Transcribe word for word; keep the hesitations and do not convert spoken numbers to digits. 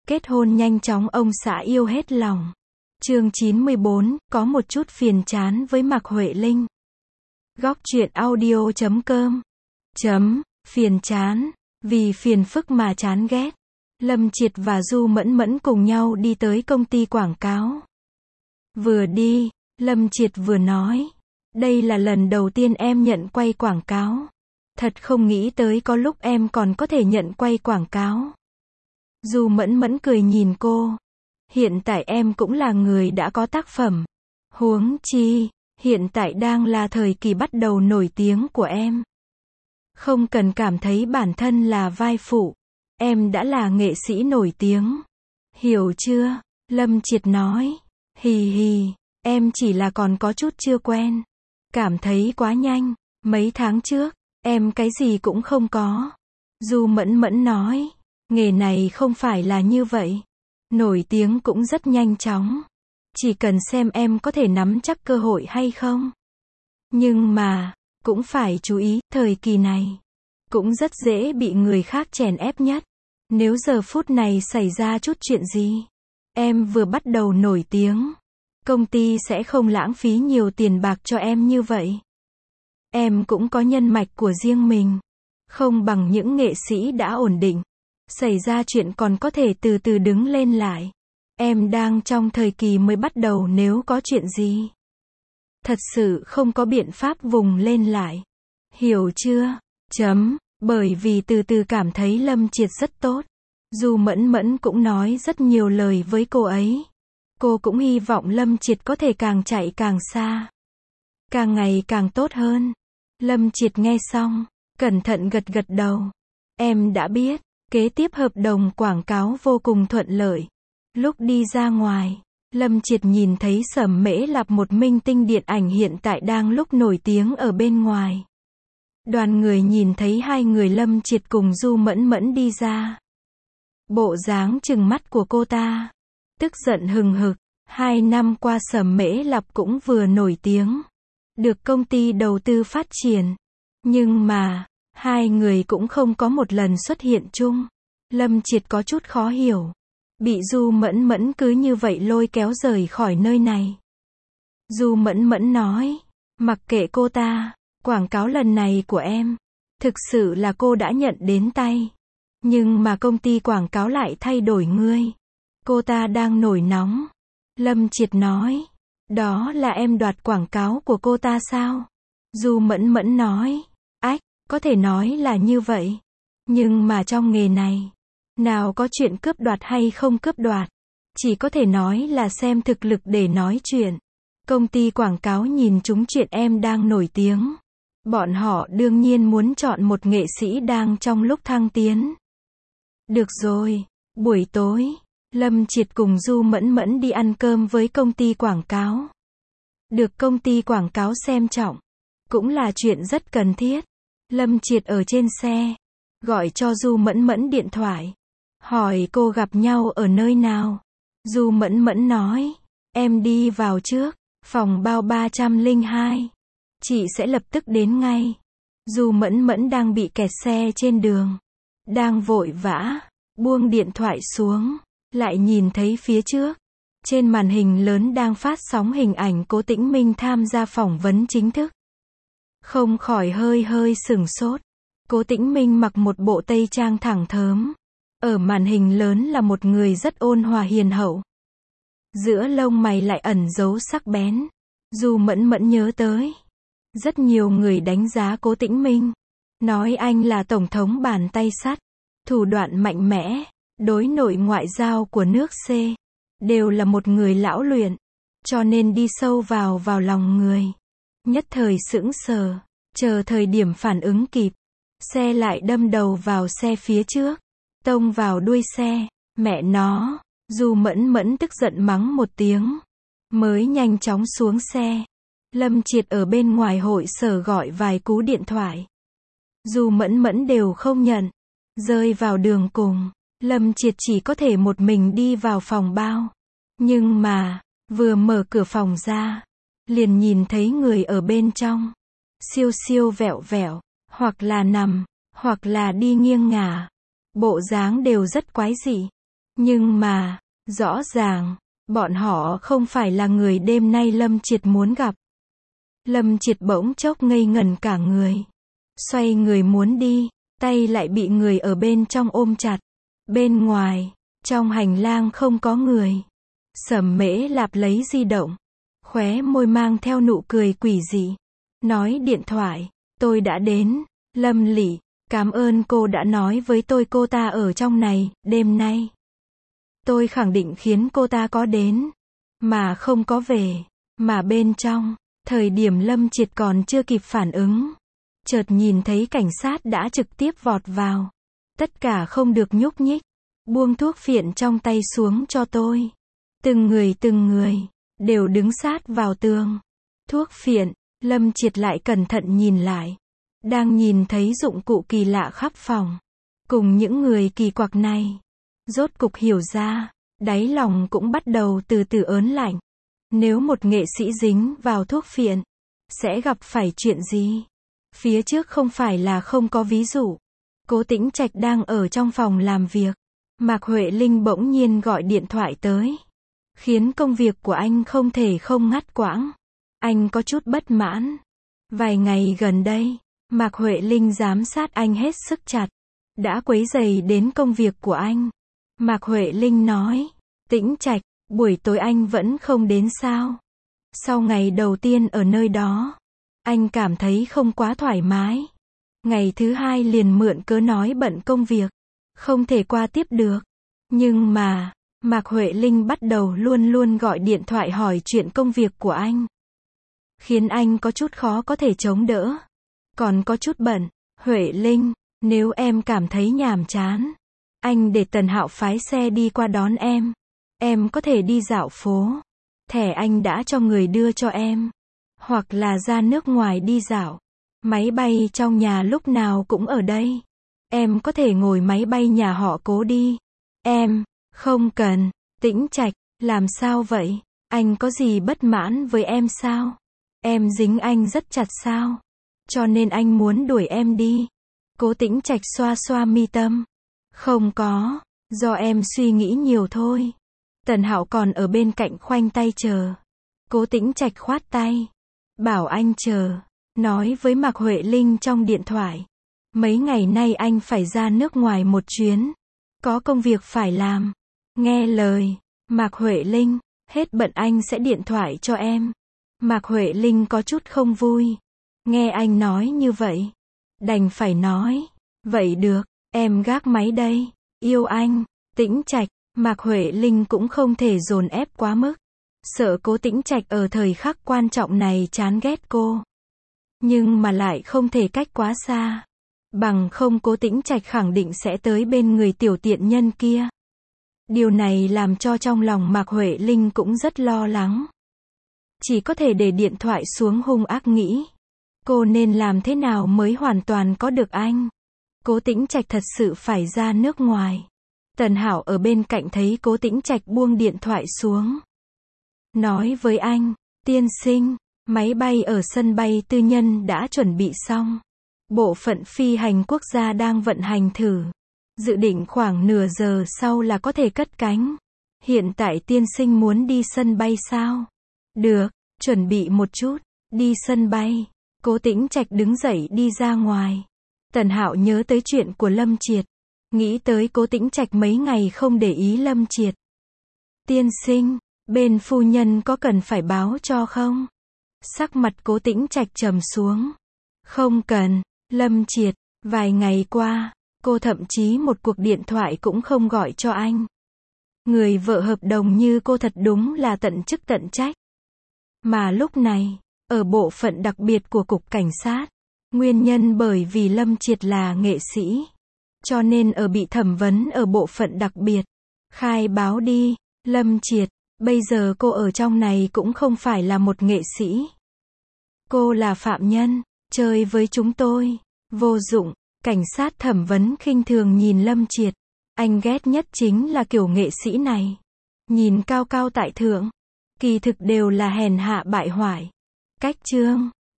Kết hôn nhanh chóng ông xã yêu hết lòng. Chương chín mươi bốn, có một chút phiền chán với Mạc Huệ Linh. Góc truyện audio chấm com. Chấm, phiền chán, vì phiền phức mà chán ghét. Lâm Triệt và Du Mẫn Mẫn cùng nhau đi tới công ty quảng cáo. Vừa đi, Lâm Triệt vừa nói, đây là lần đầu tiên em nhận quay quảng cáo. Thật không nghĩ tới có lúc em còn có thể nhận quay quảng cáo. Du Mẫn Mẫn cười nhìn cô. Hiện tại em cũng là người đã có tác phẩm. Huống chi, hiện tại đang là thời kỳ bắt đầu nổi tiếng của em. Không cần cảm thấy bản thân là vai phụ. Em đã là nghệ sĩ nổi tiếng. Hiểu chưa? Lâm Triệt nói. Hì hì, em chỉ là còn có chút chưa quen. Cảm thấy quá nhanh. Mấy tháng trước, em cái gì cũng không có. Du Mẫn Mẫn nói. Nghề này không phải là như vậy. Nổi tiếng cũng rất nhanh chóng. Chỉ cần xem em có thể nắm chắc cơ hội hay không. Nhưng mà, cũng phải chú ý, thời kỳ này cũng rất dễ bị người khác chèn ép nhất. Nếu giờ phút này xảy ra chút chuyện gì, em vừa bắt đầu nổi tiếng, công ty sẽ không lãng phí nhiều tiền bạc cho em như vậy. Em cũng có nhân mạch của riêng mình, không bằng những nghệ sĩ đã ổn định. Xảy ra chuyện còn có thể từ từ đứng lên lại. Em đang trong thời kỳ mới bắt đầu, nếu có chuyện gì, thật sự không có biện pháp vùng lên lại. Hiểu chưa? Chấm, bởi vì từ từ cảm thấy Lâm Triệt rất tốt. Du Mẫn Mẫn cũng nói rất nhiều lời với cô ấy. Cô cũng hy vọng Lâm Triệt có thể càng chạy càng xa, càng ngày càng tốt hơn. Lâm Triệt nghe xong, cẩn thận gật gật đầu. Em đã biết. Kế tiếp hợp đồng quảng cáo vô cùng thuận lợi. Lúc đi ra ngoài, Lâm Triệt nhìn thấy Sẩm Mễ Lạp, một minh tinh điện ảnh hiện tại đang lúc nổi tiếng ở bên ngoài. Đoàn người nhìn thấy hai người Lâm Triệt cùng Du Mẫn Mẫn đi ra. Bộ dáng trừng mắt của cô ta, tức giận hừng hực. Hai năm qua Sẩm Mễ Lạp cũng vừa nổi tiếng, được công ty đầu tư phát triển. Nhưng mà, hai người cũng không có một lần xuất hiện chung. Lâm Triệt có chút khó hiểu. Bị Du Mẫn Mẫn cứ như vậy lôi kéo rời khỏi nơi này. Du Mẫn Mẫn nói. Mặc kệ cô ta, quảng cáo lần này của em, thực sự là cô đã nhận đến tay. Nhưng mà công ty quảng cáo lại thay đổi ngươi. Cô ta đang nổi nóng. Lâm Triệt nói. Đó là em đoạt quảng cáo của cô ta sao? Du Mẫn Mẫn nói. Ách. Có thể nói là như vậy. Nhưng mà trong nghề này, nào có chuyện cướp đoạt hay không cướp đoạt. Chỉ có thể nói là xem thực lực để nói chuyện. Công ty quảng cáo nhìn trúng chuyện em đang nổi tiếng. Bọn họ đương nhiên muốn chọn một nghệ sĩ đang trong lúc thăng tiến. Được rồi, buổi tối, Lâm Triệt cùng Du Mẫn Mẫn đi ăn cơm với công ty quảng cáo. Được công ty quảng cáo xem trọng, cũng là chuyện rất cần thiết. Lâm Triệt ở trên xe, gọi cho Du Mẫn Mẫn điện thoại, hỏi cô gặp nhau ở nơi nào. Du Mẫn Mẫn nói, em đi vào trước, phòng bao ba trăm lẻ hai. Chị sẽ lập tức đến ngay. Du Mẫn Mẫn đang bị kẹt xe trên đường, đang vội vã, buông điện thoại xuống, lại nhìn thấy phía trước, trên màn hình lớn đang phát sóng hình ảnh Cố Tĩnh Minh tham gia phỏng vấn chính thức. Không khỏi hơi hơi sửng sốt. Cố Tĩnh Minh mặc một bộ tây trang thẳng thớm. Ở màn hình lớn là một người rất ôn hòa hiền hậu. Giữa lông mày lại ẩn giấu sắc bén. Du Mẫn Mẫn nhớ tới. Rất nhiều người đánh giá Cố Tĩnh Minh. Nói anh là tổng thống bàn tay sắt. Thủ đoạn mạnh mẽ. Đối nội ngoại giao của nước C. Đều là một người lão luyện. Cho nên đi sâu vào vào lòng người. Nhất thời sững sờ, chờ thời điểm phản ứng kịp, xe lại đâm đầu vào xe phía trước, tông vào đuôi xe. Mẹ nó, Du Mẫn Mẫn tức giận mắng một tiếng, mới nhanh chóng xuống xe. Lâm Triệt ở bên ngoài hội sở gọi vài cú điện thoại, Du Mẫn Mẫn đều không nhận. Rơi vào đường cùng, Lâm Triệt chỉ có thể một mình đi vào phòng bao. Nhưng mà, vừa mở cửa phòng ra, liền nhìn thấy người ở bên trong, siêu siêu vẹo vẹo, hoặc là nằm, hoặc là đi nghiêng ngả, bộ dáng đều rất quái dị. Nhưng mà, rõ ràng, bọn họ không phải là người đêm nay Lâm Triệt muốn gặp. Lâm Triệt bỗng chốc ngây ngẩn cả người. Xoay người muốn đi, tay lại bị người ở bên trong ôm chặt. Bên ngoài, trong hành lang không có người. Sầm Mễ Lạp lấy di động, khóe môi mang theo nụ cười quỷ dị. Nói điện thoại, tôi đã đến, Lâm Lị, cảm ơn cô đã nói với tôi cô ta ở trong này, đêm nay. Tôi khẳng định khiến cô ta có đến, mà không có về, mà bên trong, thời điểm Lâm Triệt còn chưa kịp phản ứng. Chợt nhìn thấy cảnh sát đã trực tiếp vọt vào. Tất cả không được nhúc nhích, buông thuốc phiện trong tay xuống cho tôi. Từng người từng người, đều đứng sát vào tường. Thuốc phiện, Lâm Triệt lại cẩn thận nhìn lại. Đang nhìn thấy dụng cụ kỳ lạ khắp phòng. Cùng những người kỳ quặc này. Rốt cục hiểu ra, đáy lòng cũng bắt đầu từ từ ớn lạnh. Nếu một nghệ sĩ dính vào thuốc phiện, sẽ gặp phải chuyện gì? Phía trước không phải là không có ví dụ. Cố Tĩnh Trạch đang ở trong phòng làm việc. Mạc Huệ Linh bỗng nhiên gọi điện thoại tới. Khiến công việc của anh không thể không ngắt quãng. Anh có chút bất mãn. Vài ngày gần đây, Mạc Huệ Linh giám sát anh hết sức chặt. Đã quấy rầy đến công việc của anh. Mạc Huệ Linh nói, Tĩnh Trạch, buổi tối anh vẫn không đến sao? Sau ngày đầu tiên ở nơi đó, anh cảm thấy không quá thoải mái. Ngày thứ hai liền mượn cớ nói bận công việc, không thể qua tiếp được. Nhưng mà, Mạc Huệ Linh bắt đầu luôn luôn gọi điện thoại hỏi chuyện công việc của anh. Khiến anh có chút khó có thể chống đỡ. Còn có chút bận, Huệ Linh, nếu em cảm thấy nhàm chán, anh để Tần Hạo phái xe đi qua đón em. Em có thể đi dạo phố. Thẻ anh đã cho người đưa cho em. Hoặc là ra nước ngoài đi dạo. Máy bay trong nhà lúc nào cũng ở đây. Em có thể ngồi máy bay nhà họ Cố đi. Em, không cần. Tĩnh Trạch, làm sao vậy? Anh có gì bất mãn với em sao? Em dính anh rất chặt sao? Cho nên anh muốn đuổi em đi. Cố Tĩnh Trạch xoa xoa mi tâm. Không có, do em suy nghĩ nhiều thôi. Tần Hạo còn ở bên cạnh khoanh tay chờ. Cố Tĩnh Trạch khoát tay. Bảo anh chờ. Nói với Mạc Huệ Linh trong điện thoại. Mấy ngày nay anh phải ra nước ngoài một chuyến. Có công việc phải làm. Nghe lời. Mạc Huệ Linh, hết bận anh sẽ điện thoại cho em. Mạc Huệ Linh có chút không vui. Nghe anh nói như vậy. Đành phải nói. Vậy được, em gác máy đây. Yêu anh. Tĩnh Trạch. Mạc Huệ Linh cũng không thể dồn ép quá mức. Sợ Cố Tĩnh Trạch ở thời khắc quan trọng này chán ghét cô. Nhưng mà lại không thể cách quá xa. Bằng không Cố Tĩnh Trạch khẳng định sẽ tới bên người tiểu tiện nhân kia. Điều này làm cho trong lòng Mạc Huệ Linh cũng rất lo lắng. Chỉ có thể để điện thoại xuống hung ác nghĩ. Cô nên làm thế nào mới hoàn toàn có được anh? Cố Tĩnh Trạch thật sự phải ra nước ngoài. Tần Hạo ở bên cạnh thấy Cố Tĩnh Trạch buông điện thoại xuống. Nói với anh, tiên sinh, máy bay ở sân bay tư nhân đã chuẩn bị xong. Bộ phận phi hành quốc gia đang vận hành thử. Dự định khoảng nửa giờ sau là có thể cất cánh. Hiện tại tiên sinh muốn đi sân bay sao? Được, chuẩn bị một chút, đi sân bay. Cố Tĩnh Trạch đứng dậy đi ra ngoài. Tần Hạo nhớ tới chuyện của Lâm Triệt. Nghĩ tới Cố Tĩnh Trạch mấy ngày không để ý Lâm Triệt. Tiên sinh, bên phu nhân có cần phải báo cho không? Sắc mặt Cố Tĩnh Trạch trầm xuống. Không cần, Lâm Triệt, vài ngày qua, cô thậm chí một cuộc điện thoại cũng không gọi cho anh. Người vợ hợp đồng như cô thật đúng là tận chức tận trách. Mà lúc này, ở bộ phận đặc biệt của Cục Cảnh sát, nguyên nhân bởi vì Lâm Triệt là nghệ sĩ. Cho nên ở bị thẩm vấn ở bộ phận đặc biệt. Khai báo đi, Lâm Triệt, bây giờ cô ở trong này cũng không phải là một nghệ sĩ. Cô là phạm nhân, chơi với chúng tôi, vô dụng. Cảnh sát thẩm vấn khinh thường nhìn Lâm Triệt. Anh ghét nhất chính là kiểu nghệ sĩ này. Nhìn cao cao tại thượng. Kỳ thực đều là hèn hạ bại hoại. Cách chương